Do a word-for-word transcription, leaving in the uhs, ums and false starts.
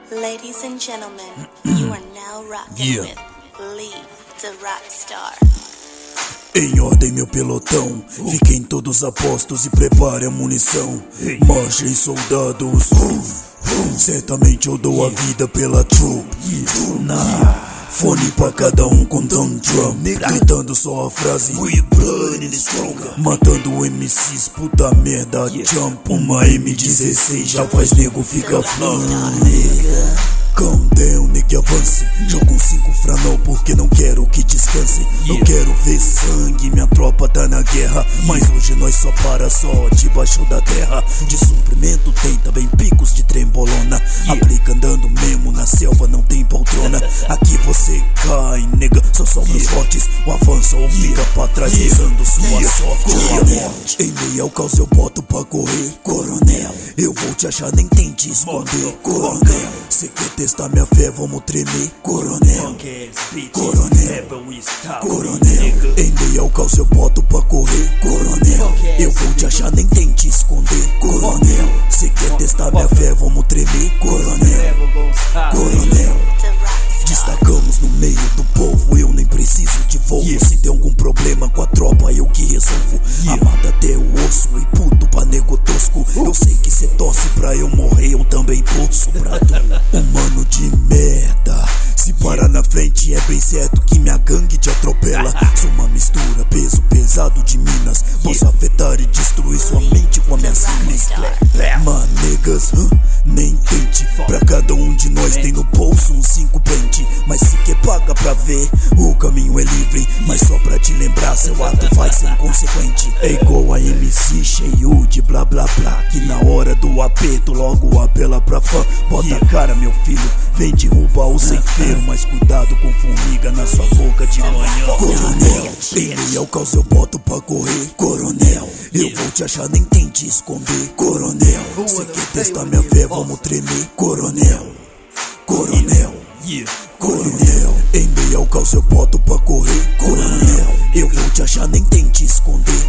Ladies and gentlemen, you are now rocking Yeah. with Lee, the Rockstar. Em ordem, meu pelotão, fiquem todos a postos e prepare a munição. Marchem, soldados, certamente eu dou a vida pela troop. Fone pra cada um contando drum, gritando só a frase We blood in the stronger. Matando M Cs, puta merda, jump. Uma M dezesseis já faz nego ficar flan. Calm down, nigga, avance. Jogo um cinco franão porque não quero que descansem. Não quero ver sangue, minha tropa tá na guerra. Mas hoje nós só para só debaixo da terra. De suprimento tem também picos de trembolona. Aplica andando mesmo, na selva não tem poltrona. Aqui você cai, nega, só sobram os fortes. O avança ou fica pra trás usando sua sorte. Em meio ao caos eu boto pra correr, coronel. Eu vou te achar, nem tente esconder, coronel. Cê quer testar minha fé, vamos tremer, coronel. Coronel, coronel. Em meio ao caos eu boto pra correr, coronel. Eu vou te achar, nem tente esconder, coronel. Cê quer testar minha fé, vamos tremer, coronel. Coronel. Destacamos no meio do povo, eu nem preciso de Volvo. Se tem algum problema com a tropa, eu que resolvo. Amado até o osso e puto pra nego tosco. Eu sei que cê torce pra eu morrer, eu também torço pra tu. Humano de merda, se parar na frente é bem certo que minha gangue te atropela. Sou uma mistura, peso pesado de minas. Posso afetar e destruir sua mente com a minha siglas. Manegas, huh? Nem tente. Pra cada um de nós tem no bolso um cinco pente. Mas se quer paga pra ver, o caminho é livre. Mas só pra te lembrar, seu ato vai ser inconsequente. É igual a M C cheio de blá blá blá, que na hora do aperto logo apela pra fã. Bota a cara, meu filho, vem derrubar o ceifeiro. Mas cuidado com formiga na sua boca de manhã. Coronel, em meio ao caos eu boto pra correr, coronel. Eu vou te achar, nem tente esconder, coronel. Cê quer testar minha fé, vamos tremer, coronel. Coronel, coronel. Em meio ao caos eu boto pra correr, coronel. Eu vou te achar, nem tente esconder,